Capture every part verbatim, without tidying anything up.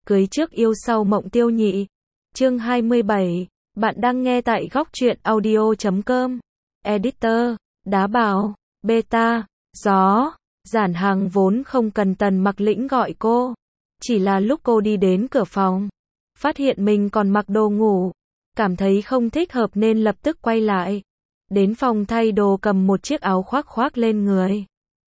Cưới trước yêu sau mộng tiêu nhị. Chương hai mươi bảy. Bạn đang nghe tại góc truyện audio chấm com. Editor, Đá Bào, Beta, Gió. Giản Hằng vốn không cần Tần Mặc Lĩnh gọi cô. Chỉ là lúc cô đi đến cửa phòng, phát hiện mình còn mặc đồ ngủ, cảm thấy không thích hợp nên lập tức quay lại. Đến phòng thay đồ cầm một chiếc áo khoác khoác lên người.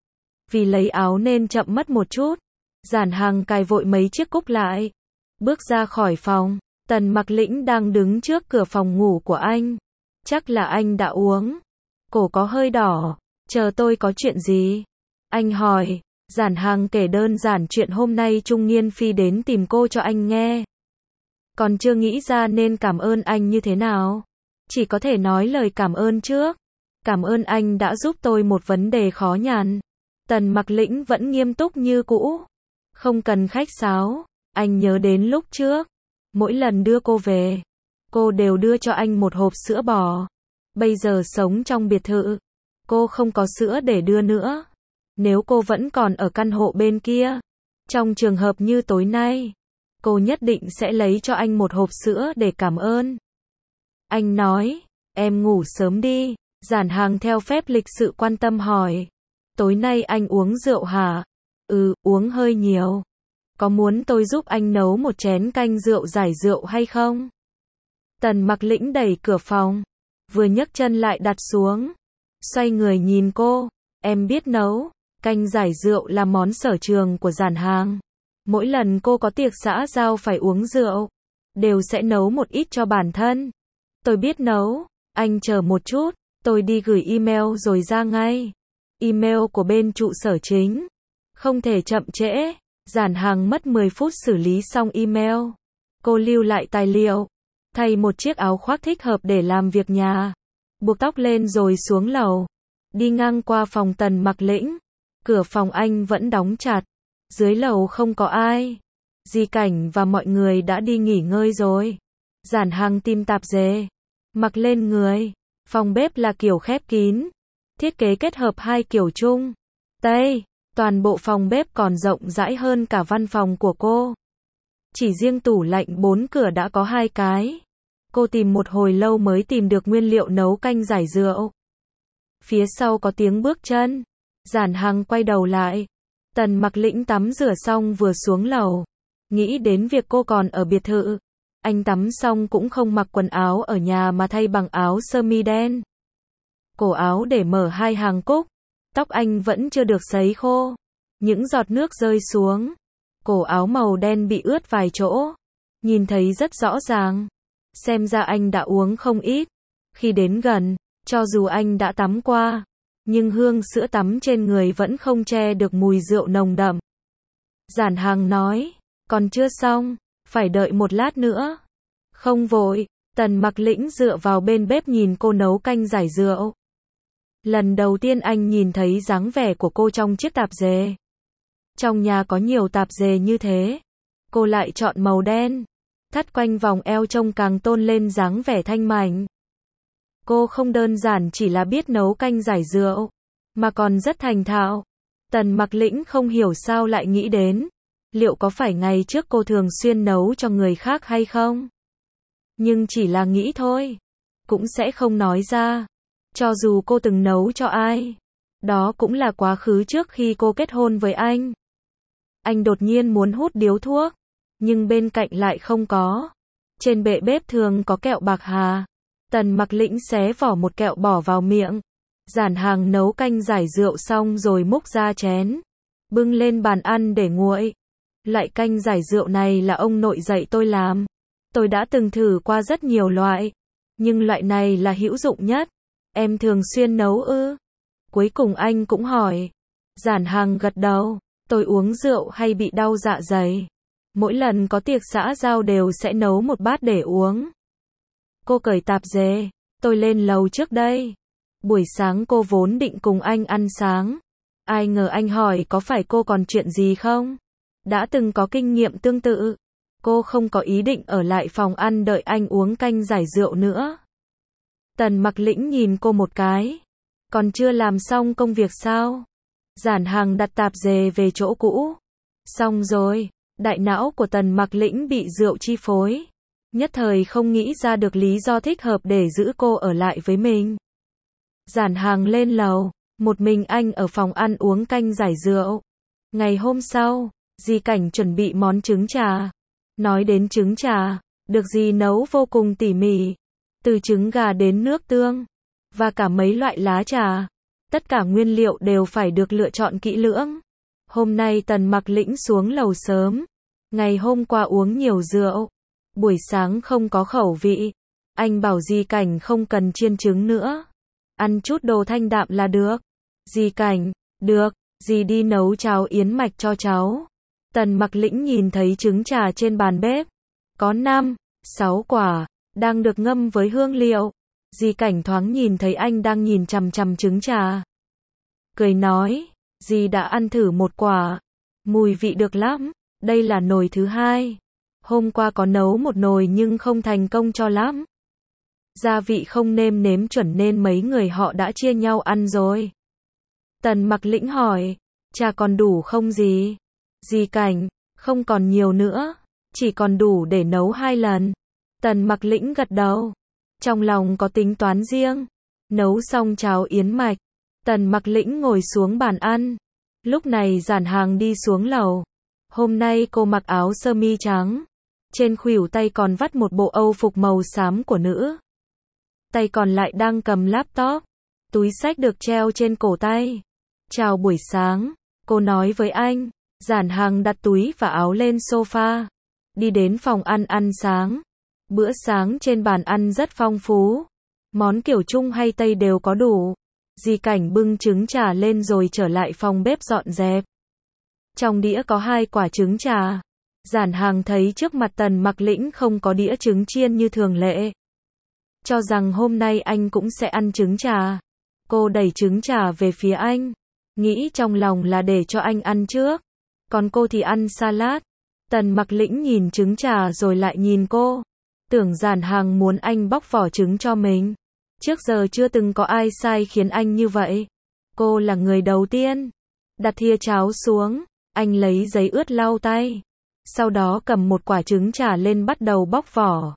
Vì lấy áo nên chậm mất một chút, Giản Hằng cài vội mấy chiếc cúc lại. Bước ra khỏi phòng, Tần Mặc Lĩnh đang đứng trước cửa phòng ngủ của anh. Chắc là anh đã uống. Cổ có hơi đỏ. Chờ tôi có chuyện gì? Anh hỏi. Giản Hằng kể đơn giản chuyện hôm nay Trung Nghiên Phi đến tìm cô cho anh nghe. Còn chưa nghĩ ra nên cảm ơn anh như thế nào. Chỉ có thể nói lời cảm ơn trước. Cảm ơn anh đã giúp tôi một vấn đề khó nhằn. Tần Mặc Lĩnh vẫn nghiêm túc như cũ. Không cần khách sáo. Anh nhớ đến lúc trước, mỗi lần đưa cô về, cô đều đưa cho anh một hộp sữa bò. Bây giờ sống trong biệt thự, cô không có sữa để đưa nữa. Nếu cô vẫn còn ở căn hộ bên kia, trong trường hợp như tối nay, cô nhất định sẽ lấy cho anh một hộp sữa để cảm ơn. Anh nói, em ngủ sớm đi. Giản Hằng theo phép lịch sự quan tâm hỏi, tối nay anh uống rượu hả? Ừ, uống hơi nhiều. Có muốn tôi giúp anh nấu một chén canh rượu giải rượu hay không? Tần Mặc Lĩnh đẩy cửa phòng, vừa nhấc chân lại đặt xuống, xoay người nhìn cô, em biết nấu. Canh giải rượu là món sở trường của Giản Hằng. Mỗi lần cô có tiệc xã giao phải uống rượu, đều sẽ nấu một ít cho bản thân. Tôi biết nấu, anh chờ một chút, tôi đi gửi email rồi ra ngay. Email của bên trụ sở chính, không thể chậm trễ. Giản Hằng mất mười phút xử lý xong email. Cô lưu lại tài liệu, thay một chiếc áo khoác thích hợp để làm việc nhà, buộc tóc lên rồi xuống lầu. Đi ngang qua phòng Tần Mặc Lĩnh, cửa phòng anh vẫn đóng chặt. Dưới lầu không có ai. Di Cảnh và mọi người đã đi nghỉ ngơi rồi. Giản Hằng tìm tạp dề, mặc lên người. Phòng bếp là kiểu khép kín, thiết kế kết hợp hai kiểu Trung Tây. Toàn bộ phòng bếp còn rộng rãi hơn cả văn phòng của cô. Chỉ riêng tủ lạnh bốn cửa đã có hai cái. Cô tìm một hồi lâu mới tìm được nguyên liệu nấu canh giải rượu. Phía sau có tiếng bước chân. Giản Hằng quay đầu lại. Tần Mặc Lĩnh tắm rửa xong vừa xuống lầu. Nghĩ đến việc cô còn ở biệt thự. Anh tắm xong cũng không mặc quần áo ở nhà mà thay bằng áo sơ mi đen. Cổ áo để mở hai hàng cúc. Tóc anh vẫn chưa được sấy khô. Những giọt nước rơi xuống. Cổ áo màu đen bị ướt vài chỗ. Nhìn thấy rất rõ ràng. Xem ra anh đã uống không ít. Khi đến gần, cho dù anh đã tắm qua, nhưng hương sữa tắm trên người vẫn không che được mùi rượu nồng đậm. Giản Hằng nói, còn chưa xong, phải đợi một lát nữa. Không vội. Tần Mặc Lĩnh dựa vào bên bếp nhìn cô nấu canh giải rượu. Lần đầu tiên anh nhìn thấy dáng vẻ của cô trong chiếc tạp dề. Trong nhà có nhiều tạp dề như thế, cô lại chọn màu đen, thắt quanh vòng eo trông càng tôn lên dáng vẻ thanh mảnh. Cô không đơn giản chỉ là biết nấu canh giải rượu, mà còn rất thành thạo. Tần Mặc Lĩnh không hiểu sao lại nghĩ đến, liệu có phải ngày trước cô thường xuyên nấu cho người khác hay không? Nhưng chỉ là nghĩ thôi, cũng sẽ không nói ra. Cho dù cô từng nấu cho ai, đó cũng là quá khứ trước khi cô kết hôn với anh. Anh đột nhiên muốn hút điếu thuốc, nhưng bên cạnh lại không có. Trên bệ bếp thường có kẹo bạc hà. Tần Mặc Lĩnh xé vỏ một kẹo bỏ vào miệng. Giản Hằng nấu canh giải rượu xong rồi múc ra chén, bưng lên bàn ăn để nguội. Loại canh giải rượu này là ông nội dạy tôi làm. Tôi đã từng thử qua rất nhiều loại, nhưng loại này là hữu dụng nhất. Em thường xuyên nấu ư? Cuối cùng anh cũng hỏi. Giản Hằng gật đầu. Tôi uống rượu hay bị đau dạ dày, mỗi lần có tiệc xã giao đều sẽ nấu một bát để uống. Cô cởi tạp dề. Tôi lên lầu trước đây. Buổi sáng cô vốn định cùng anh ăn sáng. Ai ngờ anh hỏi có phải cô còn chuyện gì không? Đã từng có kinh nghiệm tương tự. Cô không có ý định ở lại phòng ăn đợi anh uống canh giải rượu nữa. Tần Mặc Lĩnh nhìn cô một cái. Còn chưa làm xong công việc sao? Giản Hằng đặt tạp dề về chỗ cũ. Xong rồi. Đại não của Tần Mặc Lĩnh bị rượu chi phối. Nhất thời không nghĩ ra được lý do thích hợp để giữ cô ở lại với mình. Giản Hàng lên lầu, một mình anh ở phòng ăn uống canh giải rượu. Ngày hôm sau, Di Cảnh chuẩn bị món trứng trà. Nói đến trứng trà, được dì nấu vô cùng tỉ mỉ. Từ trứng gà đến nước tương, và cả mấy loại lá trà. Tất cả nguyên liệu đều phải được lựa chọn kỹ lưỡng. Hôm nay Tần Mặc Lĩnh xuống lầu sớm. Ngày hôm qua uống nhiều rượu. Buổi sáng không có khẩu vị. Anh bảo Di Cảnh không cần chiên trứng nữa. Ăn chút đồ thanh đạm là được. Di Cảnh, được, dì đi nấu cháo yến mạch cho cháu. Tần Mặc Lĩnh nhìn thấy trứng trà trên bàn bếp. Có năm, sáu quả, đang được ngâm với hương liệu. Di Cảnh thoáng nhìn thấy anh đang nhìn chằm chằm trứng trà. Cười nói, dì đã ăn thử một quả. Mùi vị được lắm, đây là nồi thứ hai. Hôm qua có nấu một nồi nhưng không thành công cho lắm. Gia vị không nêm nếm chuẩn nên mấy người họ đã chia nhau ăn rồi. Tần Mặc Lĩnh hỏi, trà còn đủ không dì? Di Cảnh, không còn nhiều nữa, chỉ còn đủ để nấu hai lần. Tần Mặc Lĩnh gật đầu, trong lòng có tính toán riêng. Nấu xong cháo yến mạch, Tần Mặc Lĩnh ngồi xuống bàn ăn. Lúc này Giản Hàng đi xuống lầu. Hôm nay cô mặc áo sơ mi trắng. Trên khuỷu tay còn vắt một bộ âu phục màu xám của nữ. Tay còn lại đang cầm laptop. Túi xách được treo trên cổ tay. Chào buổi sáng, cô nói với anh. Giản Hàng đặt túi và áo lên sofa. Đi đến phòng ăn ăn sáng. Bữa sáng trên bàn ăn rất phong phú. Món kiểu Trung hay Tây đều có đủ. Di Cảnh bưng trứng trà lên rồi trở lại phòng bếp dọn dẹp. Trong đĩa có hai quả trứng trà. Giản Hàng thấy trước mặt Tần Mặc Lĩnh không có đĩa trứng chiên như thường lệ. Cho rằng hôm nay anh cũng sẽ ăn trứng trà. Cô đẩy trứng trà về phía anh. Nghĩ trong lòng là để cho anh ăn trước. Còn cô thì ăn salad. Tần Mặc Lĩnh nhìn trứng trà rồi lại nhìn cô. Tưởng Giản Hàng muốn anh bóc vỏ trứng cho mình. Trước giờ chưa từng có ai sai khiến anh như vậy. Cô là người đầu tiên. Đặt thìa cháo xuống. Anh lấy giấy ướt lau tay. Sau đó cầm một quả trứng trà lên bắt đầu bóc vỏ.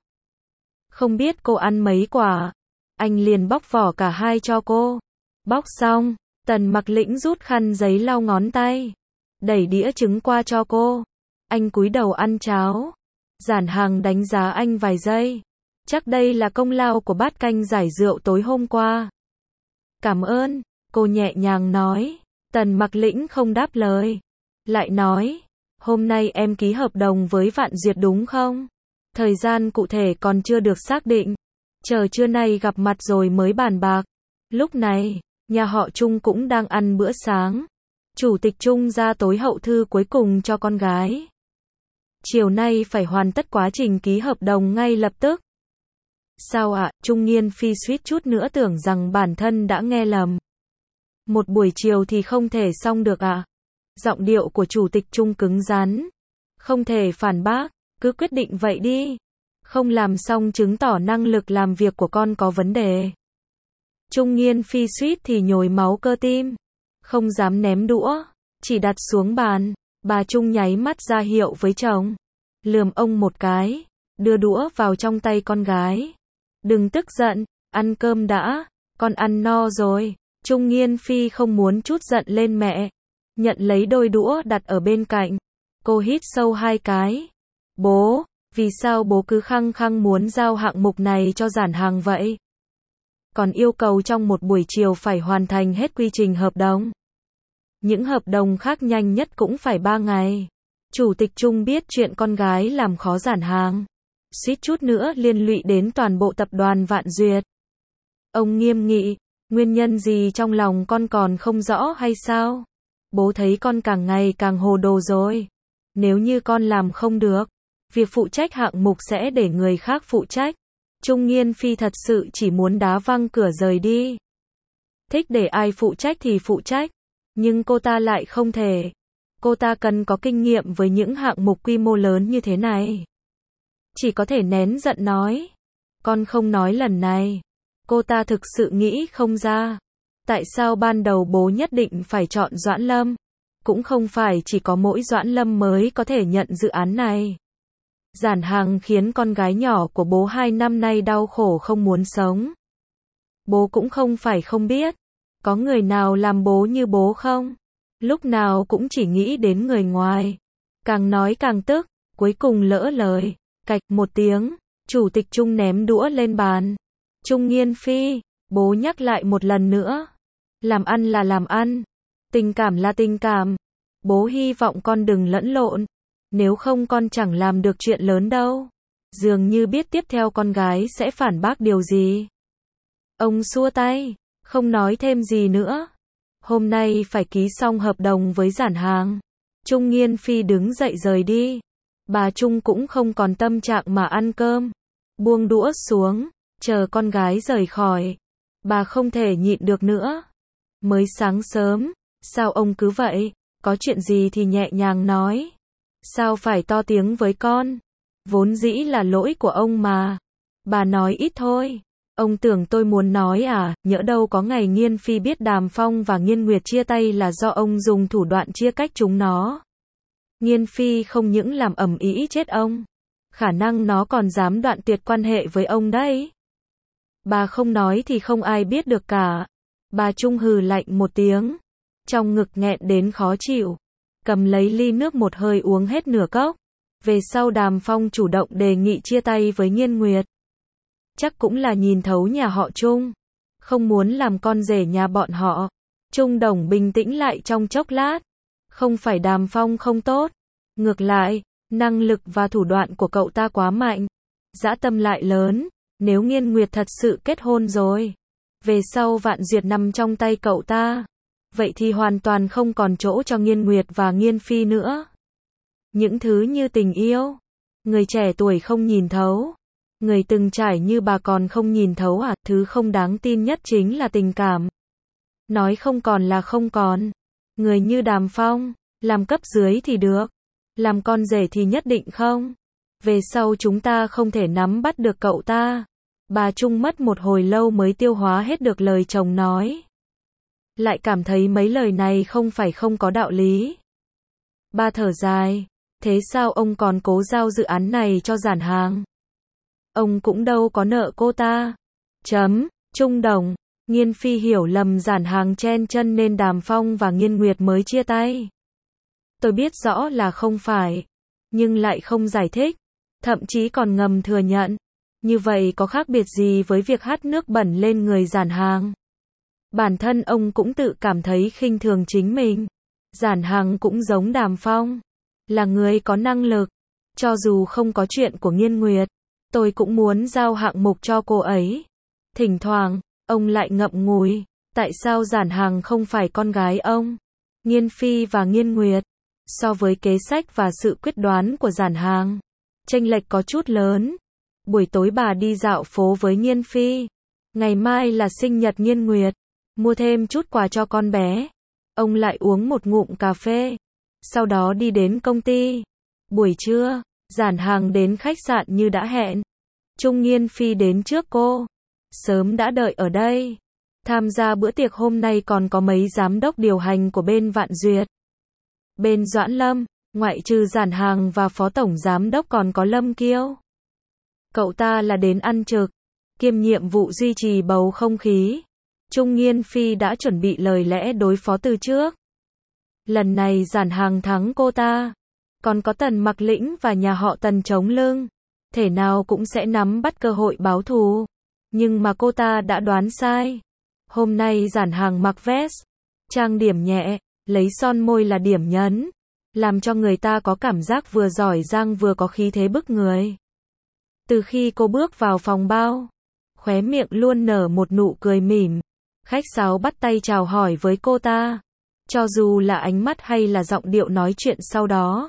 Không biết cô ăn mấy quả. Anh liền bóc vỏ cả hai cho cô. Bóc xong, Tần Mặc Lĩnh rút khăn giấy lau ngón tay. Đẩy đĩa trứng qua cho cô. Anh cúi đầu ăn cháo. Giản Hàng đánh giá anh vài giây. Chắc đây là công lao của bát canh giải rượu tối hôm qua. Cảm ơn, cô nhẹ nhàng nói. Tần Mặc Lĩnh không đáp lời. Lại nói, hôm nay em ký hợp đồng với Vạn Duyệt đúng không? Thời gian cụ thể còn chưa được xác định. Chờ trưa nay gặp mặt rồi mới bàn bạc. Lúc này, nhà họ Trung cũng đang ăn bữa sáng. Chủ tịch Trung ra tối hậu thư cuối cùng cho con gái. Chiều nay phải hoàn tất quá trình ký hợp đồng ngay lập tức. Sao ạ? À, Trung Nghiên Phi suýt chút nữa tưởng rằng bản thân đã nghe lầm. Một buổi chiều thì không thể xong được ạ. À? Giọng điệu của chủ tịch Trung cứng rắn. Không thể phản bác, cứ quyết định vậy đi. Không làm xong chứng tỏ năng lực làm việc của con có vấn đề. Trung Nghiên Phi suýt thì nhồi máu cơ tim. Không dám ném đũa, chỉ đặt xuống bàn. Bà Trung nháy mắt ra hiệu với chồng. Lườm ông một cái, đưa đũa vào trong tay con gái. Đừng tức giận, ăn cơm đã, con ăn no rồi. Trung Nghiên Phi không muốn trút giận lên mẹ. Nhận lấy đôi đũa đặt ở bên cạnh. Cô hít sâu hai cái. Bố, vì sao bố cứ khăng khăng muốn giao hạng mục này cho Giản Hàng vậy? Còn yêu cầu trong một buổi chiều phải hoàn thành hết quy trình hợp đồng. Những hợp đồng khác nhanh nhất cũng phải ba ngày. Chủ tịch Trung biết chuyện con gái làm khó Giản Hàng. Suýt chút nữa liên lụy đến toàn bộ tập đoàn Vạn Duyệt. Ông nghiêm nghị, nguyên nhân gì trong lòng con còn không rõ hay sao? Bố thấy con càng ngày càng hồ đồ rồi. Nếu như con làm không được, việc phụ trách hạng mục sẽ để người khác phụ trách. Trung Nghiên Phi thật sự chỉ muốn đá văng cửa rời đi. Thích để ai phụ trách thì phụ trách. Nhưng cô ta lại không thể. Cô ta cần có kinh nghiệm với những hạng mục quy mô lớn như thế này. Chỉ có thể nén giận nói. Con không nói lần này. Cô ta thực sự nghĩ không ra. Tại sao ban đầu bố nhất định phải chọn Doãn Lâm? Cũng không phải chỉ có mỗi Doãn Lâm mới có thể nhận dự án này. Giản Hàng khiến con gái nhỏ của bố hai năm nay đau khổ không muốn sống. Bố cũng không phải không biết. Có người nào làm bố như bố không? Lúc nào cũng chỉ nghĩ đến người ngoài. Càng nói càng tức, cuối cùng lỡ lời. Cạch một tiếng, Chủ tịch Trung ném đũa lên bàn. Trung Nghiên Phi, bố nhắc lại một lần nữa. Làm ăn là làm ăn. Tình cảm là tình cảm. Bố hy vọng con đừng lẫn lộn. Nếu không con chẳng làm được chuyện lớn đâu. Dường như biết tiếp theo con gái sẽ phản bác điều gì. Ông xua tay, không nói thêm gì nữa. Hôm nay phải ký xong hợp đồng với Giản Hàng. Trung Nghiên Phi đứng dậy rời đi. Bà Trung cũng không còn tâm trạng mà ăn cơm. Buông đũa xuống, chờ con gái rời khỏi. Bà không thể nhịn được nữa. Mới sáng sớm, sao ông cứ vậy? Có chuyện gì thì nhẹ nhàng nói. Sao phải to tiếng với con? Vốn dĩ là lỗi của ông mà. Bà nói ít thôi. Ông tưởng tôi muốn nói à, nhỡ đâu có ngày Nghiên Phi biết Đàm Phong và Nghiên Nguyệt chia tay là do ông dùng thủ đoạn chia cách chúng nó. Nghiên Phi không những làm ầm ĩ chết ông, khả năng nó còn dám đoạn tuyệt quan hệ với ông đấy. Bà không nói thì không ai biết được cả. Bà Trung hừ lạnh một tiếng, trong ngực nghẹn đến khó chịu, cầm lấy ly nước một hơi uống hết nửa cốc. Về sau Đàm Phong chủ động đề nghị chia tay với Nghiên Nguyệt. Chắc cũng là nhìn thấu nhà họ Trung, không muốn làm con rể nhà bọn họ. Trung Đồng bình tĩnh lại trong chốc lát. Không phải Đàm Phong không tốt, ngược lại, năng lực và thủ đoạn của cậu ta quá mạnh, dã tâm lại lớn. Nếu Nghiên Nguyệt thật sự kết hôn rồi, về sau Vạn Duyệt nằm trong tay cậu ta, vậy thì hoàn toàn không còn chỗ cho Nghiên Nguyệt và Nghiên Phi nữa. Những thứ như tình yêu, người trẻ tuổi không nhìn thấu. Người từng trải như bà còn không nhìn thấu à? Thứ không đáng tin nhất chính là tình cảm. Nói không còn là không còn. Người như Đàm Phong, làm cấp dưới thì được, làm con rể thì nhất định không. Về sau chúng ta không thể nắm bắt được cậu ta. Bà Trung mất một hồi lâu mới tiêu hóa hết được lời chồng nói. Lại cảm thấy mấy lời này không phải không có đạo lý. Bà thở dài, thế sao ông còn cố giao dự án này cho Giản Hàng? Ông cũng đâu có nợ cô ta. Chấm, Trung Đồng, Nghiên Phi hiểu lầm Giản Hàng chen chân nên Đàm Phong và Nghiên Nguyệt mới chia tay. Tôi biết rõ là không phải, nhưng lại không giải thích, thậm chí còn ngầm thừa nhận. Như vậy có khác biệt gì với việc hắt nước bẩn lên người Giản Hàng? Bản thân ông cũng tự cảm thấy khinh thường chính mình. Giản Hàng cũng giống Đàm Phong, là người có năng lực. Cho dù không có chuyện của Nghiên Nguyệt, tôi cũng muốn giao hạng mục cho cô ấy. Thỉnh thoảng, ông lại ngậm ngùi, tại sao Giản Hàng không phải con gái ông? Nghiên Phi và Nghiên Nguyệt, so với kế sách và sự quyết đoán của Giản Hàng, chênh lệch có chút lớn. Buổi tối bà đi dạo phố với Nghiên Phi. Ngày mai là sinh nhật Nghiên Nguyệt, mua thêm chút quà cho con bé. Ông lại uống một ngụm cà phê, sau đó đi đến công ty. Buổi trưa, Giản Hàng đến khách sạn như đã hẹn. Trung Nghiên Phi đến trước cô, sớm đã đợi ở đây. Tham gia bữa tiệc hôm nay còn có mấy giám đốc điều hành của bên Vạn Duyệt. Bên Doãn Lâm, ngoại trừ Giản Hàng và phó tổng giám đốc còn có Lâm Kiêu. Cậu ta là đến ăn trực, kiêm nhiệm vụ duy trì bầu không khí. Trung Nghiên Phi đã chuẩn bị lời lẽ đối phó từ trước. Lần này Giản Hàng thắng cô ta, còn có Tần Mặc Lĩnh và nhà họ Tần chống lưng, thể nào cũng sẽ nắm bắt cơ hội báo thù. Nhưng mà cô ta đã đoán sai. Hôm nay Giản Hàng mặc vest, trang điểm nhẹ, lấy son môi là điểm nhấn, làm cho người ta có cảm giác vừa giỏi giang vừa có khí thế bức người. Từ khi cô bước vào phòng bao, khóe miệng luôn nở một nụ cười mỉm. Khách sáo bắt tay chào hỏi với cô ta, cho dù là ánh mắt hay là giọng điệu nói chuyện sau đó,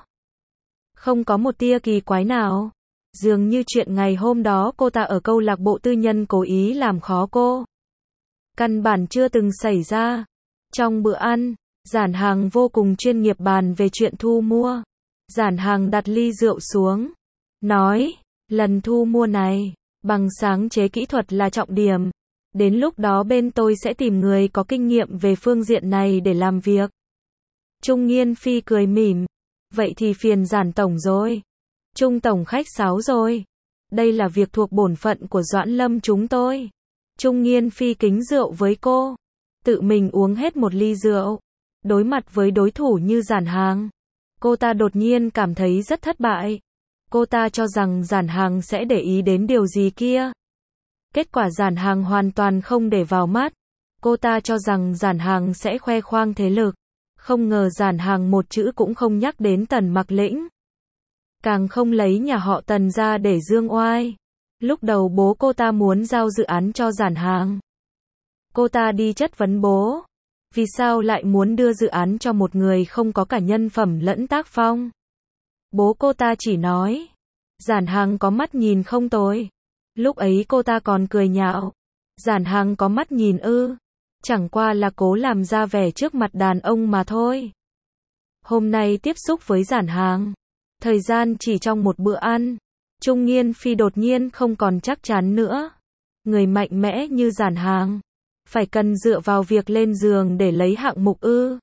không có một tia kỳ quái nào. Dường như chuyện ngày hôm đó cô ta ở câu lạc bộ tư nhân cố ý làm khó cô, căn bản chưa từng xảy ra. Trong bữa ăn, Giản Hàng vô cùng chuyên nghiệp bàn về chuyện thu mua. Giản Hàng đặt ly rượu xuống, nói, lần thu mua này, bằng sáng chế kỹ thuật là trọng điểm. Đến lúc đó bên tôi sẽ tìm người có kinh nghiệm về phương diện này để làm việc. Trung Nghiên Phi cười mỉm. Vậy thì phiền Giản tổng rồi. Trung tổng khách sáo rồi. Đây là việc thuộc bổn phận của Doãn Lâm chúng tôi. Trung Nghiên Phi kính rượu với cô. Tự mình uống hết một ly rượu. Đối mặt với đối thủ như Giản Hàng, cô ta đột nhiên cảm thấy rất thất bại. Cô ta cho rằng Giản Hàng sẽ để ý đến điều gì kia. Kết quả Giản Hàng hoàn toàn không để vào mắt. Cô ta cho rằng Giản Hàng sẽ khoe khoang thế lực. Không ngờ Giản Hàng một chữ cũng không nhắc đến Tần Mặc Lĩnh. Càng không lấy nhà họ Tần ra để dương oai. Lúc đầu bố cô ta muốn giao dự án cho Giản Hàng. Cô ta đi chất vấn bố. Vì sao lại muốn đưa dự án cho một người không có cả nhân phẩm lẫn tác phong? Bố cô ta chỉ nói. Giản Hàng có mắt nhìn không tồi. Lúc ấy cô ta còn cười nhạo. Giản Hàng có mắt nhìn ư. Chẳng qua là cố làm ra vẻ trước mặt đàn ông mà thôi. Hôm nay tiếp xúc với Giản Hàng. Thời gian chỉ trong một bữa ăn. Trung Nghiên Phi đột nhiên không còn chắc chắn nữa. Người mạnh mẽ như Giản Hàng. Phải cần dựa vào việc lên giường để lấy hạng mục ư.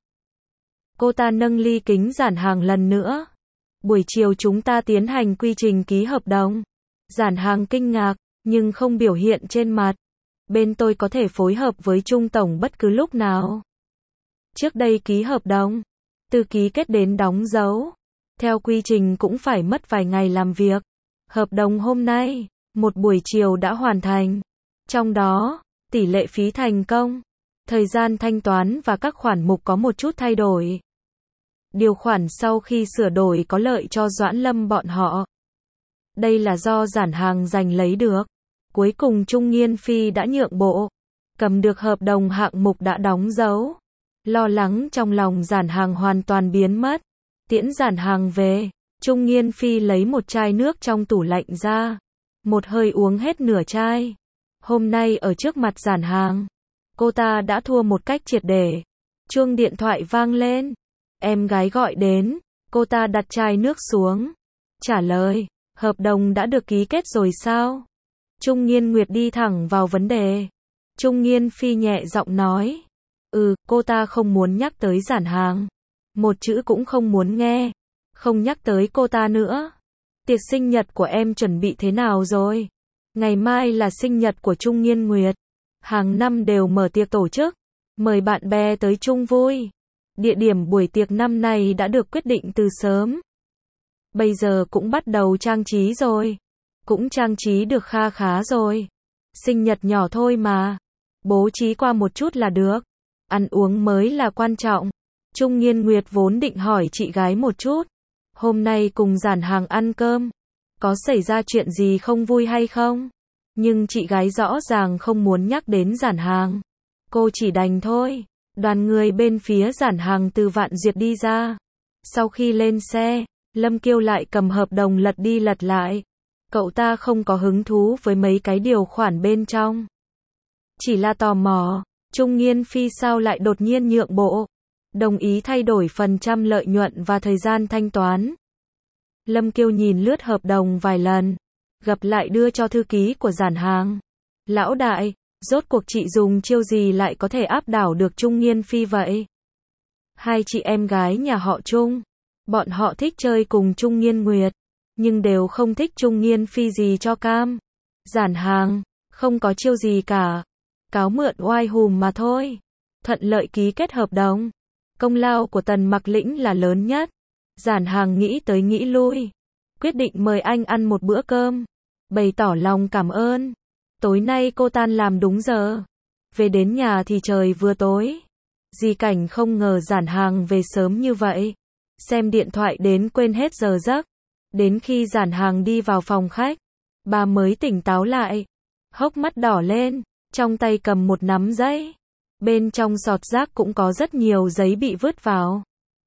Cô ta nâng ly kính Giản Hàng lần nữa. Buổi chiều chúng ta tiến hành quy trình ký hợp đồng. Giản Hàng kinh ngạc, nhưng không biểu hiện trên mặt. Bên tôi có thể phối hợp với Trung tổng bất cứ lúc nào. Trước đây ký hợp đồng, từ ký kết đến đóng dấu, theo quy trình cũng phải mất vài ngày làm việc. Hợp đồng hôm nay, một buổi chiều đã hoàn thành. Trong đó, tỷ lệ phí thành công, thời gian thanh toán và các khoản mục có một chút thay đổi. Điều khoản sau khi sửa đổi có lợi cho Doãn Lâm bọn họ. Đây là do Giản Hàng giành lấy được. Cuối cùng Trung Nghiên Phi đã nhượng bộ. Cầm được hợp đồng hạng mục đã đóng dấu. Lo lắng trong lòng Giản Hàng hoàn toàn biến mất. Tiễn Giản Hàng về. Trung Nghiên Phi lấy một chai nước trong tủ lạnh ra. Một hơi uống hết nửa chai. Hôm nay ở trước mặt Giản Hàng, cô ta đã thua một cách triệt để. Chuông điện thoại vang lên. Em gái gọi đến. Cô ta đặt chai nước xuống. Trả lời, hợp đồng đã được ký kết rồi sao? Trung Nghiên Nguyệt đi thẳng vào vấn đề. Trung Nghiên Phi nhẹ giọng nói. Ừ, cô ta không muốn nhắc tới Giản Hàng. Một chữ cũng không muốn nghe. Không nhắc tới cô ta nữa. Tiệc sinh nhật của em chuẩn bị thế nào rồi? Ngày mai là sinh nhật của Trung Nghiên Nguyệt. Hàng năm đều mở tiệc tổ chức. Mời bạn bè tới chung vui. Địa điểm buổi tiệc năm nay đã được quyết định từ sớm. Bây giờ cũng bắt đầu trang trí rồi. Cũng trang trí được kha khá rồi. Sinh nhật nhỏ thôi mà. Bố trí qua một chút là được. Ăn uống mới là quan trọng. Trung Nghiên Nguyệt vốn định hỏi chị gái một chút. Hôm nay cùng Giản Hàng ăn cơm. Có xảy ra chuyện gì không vui hay không? Nhưng chị gái rõ ràng không muốn nhắc đến Giản Hàng. Cô chỉ đành thôi. Đoàn người bên phía Giản Hàng từ Vạn Duyệt đi ra. Sau khi lên xe, Lâm Kiêu lại cầm hợp đồng lật đi lật lại. Cậu ta không có hứng thú với mấy cái điều khoản bên trong. Chỉ là tò mò, Trung Nghiên Phi sao lại đột nhiên nhượng bộ. Đồng ý thay đổi phần trăm lợi nhuận và thời gian thanh toán. Lâm Kiêu nhìn lướt hợp đồng vài lần. Gặp lại đưa cho thư ký của Giản Hàng. Lão đại, rốt cuộc chị dùng chiêu gì lại có thể áp đảo được Trung Nghiên Phi vậy? Hai chị em gái nhà họ Trung. Bọn họ thích chơi cùng Trung Nghiên Nguyệt. Nhưng đều không thích Trung Nghiên Phi gì cho cam. Giản Hàng, không có chiêu gì cả. Cáo mượn oai hùm mà thôi. Thuận lợi ký kết hợp đồng. Công lao của Tần Mặc Lĩnh là lớn nhất. Giản Hàng nghĩ tới nghĩ lui. Quyết định mời anh ăn một bữa cơm. Bày tỏ lòng cảm ơn. Tối nay cô tan làm đúng giờ. Về đến nhà thì trời vừa tối. Dì Cảnh không ngờ Giản Hàng về sớm như vậy. Xem điện thoại đến quên hết giờ giấc. Đến khi Giản Hàng đi vào phòng khách, bà mới tỉnh táo lại. Hốc mắt đỏ lên, trong tay cầm một nắm giấy. Bên trong sọt rác cũng có rất nhiều giấy bị vứt vào.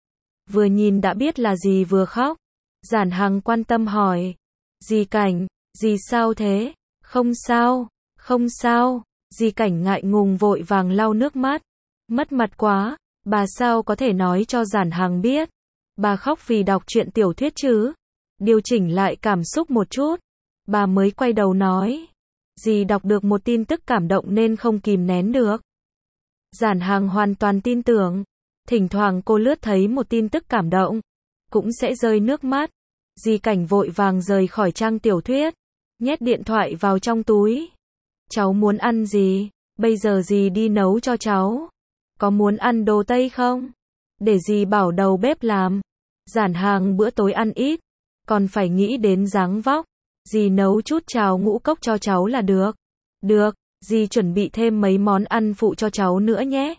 Vừa nhìn đã biết là dì vừa khóc. Giản Hàng quan tâm hỏi. Dì Cảnh, dì sao thế? Không sao, không sao. Dì Cảnh ngại ngùng vội vàng lau nước mắt. Mất mặt quá, bà sao có thể nói cho Giản Hàng biết. Bà khóc vì đọc truyện tiểu thuyết chứ. Điều chỉnh lại cảm xúc một chút. Bà mới quay đầu nói. Dì đọc được một tin tức cảm động nên không kìm nén được. Giản Hàng hoàn toàn tin tưởng. Thỉnh thoảng cô lướt thấy một tin tức cảm động, cũng sẽ rơi nước mắt. Dì Cảnh vội vàng rời khỏi trang tiểu thuyết, nhét điện thoại vào trong túi. Cháu muốn ăn gì? Bây giờ dì đi nấu cho cháu. Có muốn ăn đồ Tây không? Để dì bảo đầu bếp làm. Giản Hàng bữa tối ăn ít, còn phải nghĩ đến dáng vóc. Dì nấu chút cháo ngũ cốc cho cháu là được. Được, dì chuẩn bị thêm mấy món ăn phụ cho cháu nữa nhé.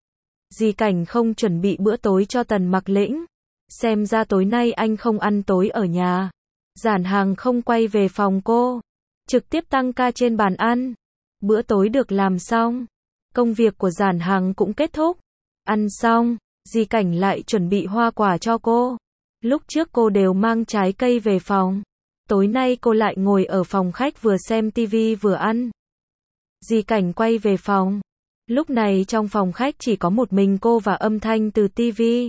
Dì Cảnh không chuẩn bị bữa tối cho Tần Mặc Lĩnh. Xem ra tối nay anh không ăn tối ở nhà. Giản Hàng không quay về phòng cô, trực tiếp tăng ca trên bàn ăn. Bữa tối được làm xong, công việc của Giản Hàng cũng kết thúc. Ăn xong, dì Cảnh lại chuẩn bị hoa quả cho cô. Lúc trước cô đều mang trái cây về phòng. Tối nay cô lại ngồi ở phòng khách vừa xem tivi vừa ăn. Dì Cảnh quay về phòng. Lúc này trong phòng khách chỉ có một mình cô và âm thanh từ tivi.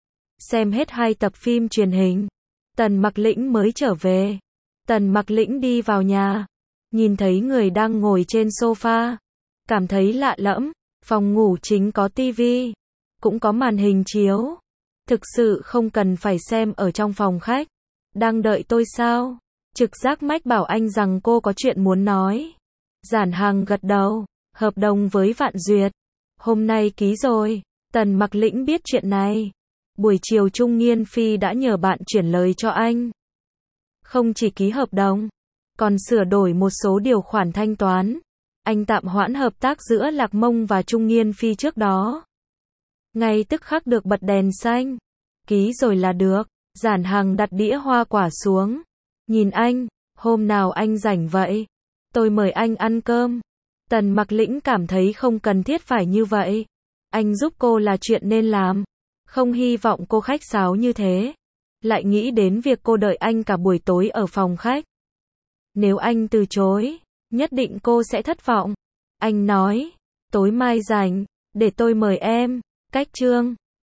Xem hết hai tập phim truyền hình, Tần Mặc Lĩnh mới trở về. Tần Mặc Lĩnh đi vào nhà, nhìn thấy người đang ngồi trên sofa, cảm thấy lạ lẫm. Phòng ngủ chính có tivi, cũng có màn hình chiếu. Thực sự không cần phải xem ở trong phòng khách. Đang đợi tôi sao? Trực giác mách bảo anh rằng cô có chuyện muốn nói. Giản Hàng gật đầu. Hợp đồng với Vạn Duyệt hôm nay ký rồi. Tần Mặc Lĩnh biết chuyện này. Buổi chiều Trung Nghiên Phi đã nhờ bạn chuyển lời cho anh. Không chỉ ký hợp đồng, còn sửa đổi một số điều khoản thanh toán. Anh tạm hoãn hợp tác giữa Lạc Mông và Trung Nghiên Phi trước đó. Ngay tức khắc được bật đèn xanh. Ký rồi là được. Giản Hàng đặt đĩa hoa quả xuống. Nhìn anh, hôm nào anh rảnh vậy? Tôi mời anh ăn cơm. Tần Mặc Lĩnh cảm thấy không cần thiết phải như vậy. Anh giúp cô là chuyện nên làm. Không hy vọng cô khách sáo như thế. Lại nghĩ đến việc cô đợi anh cả buổi tối ở phòng khách. Nếu anh từ chối, nhất định cô sẽ thất vọng. Anh nói, tối mai rảnh, để tôi mời em. Cách chương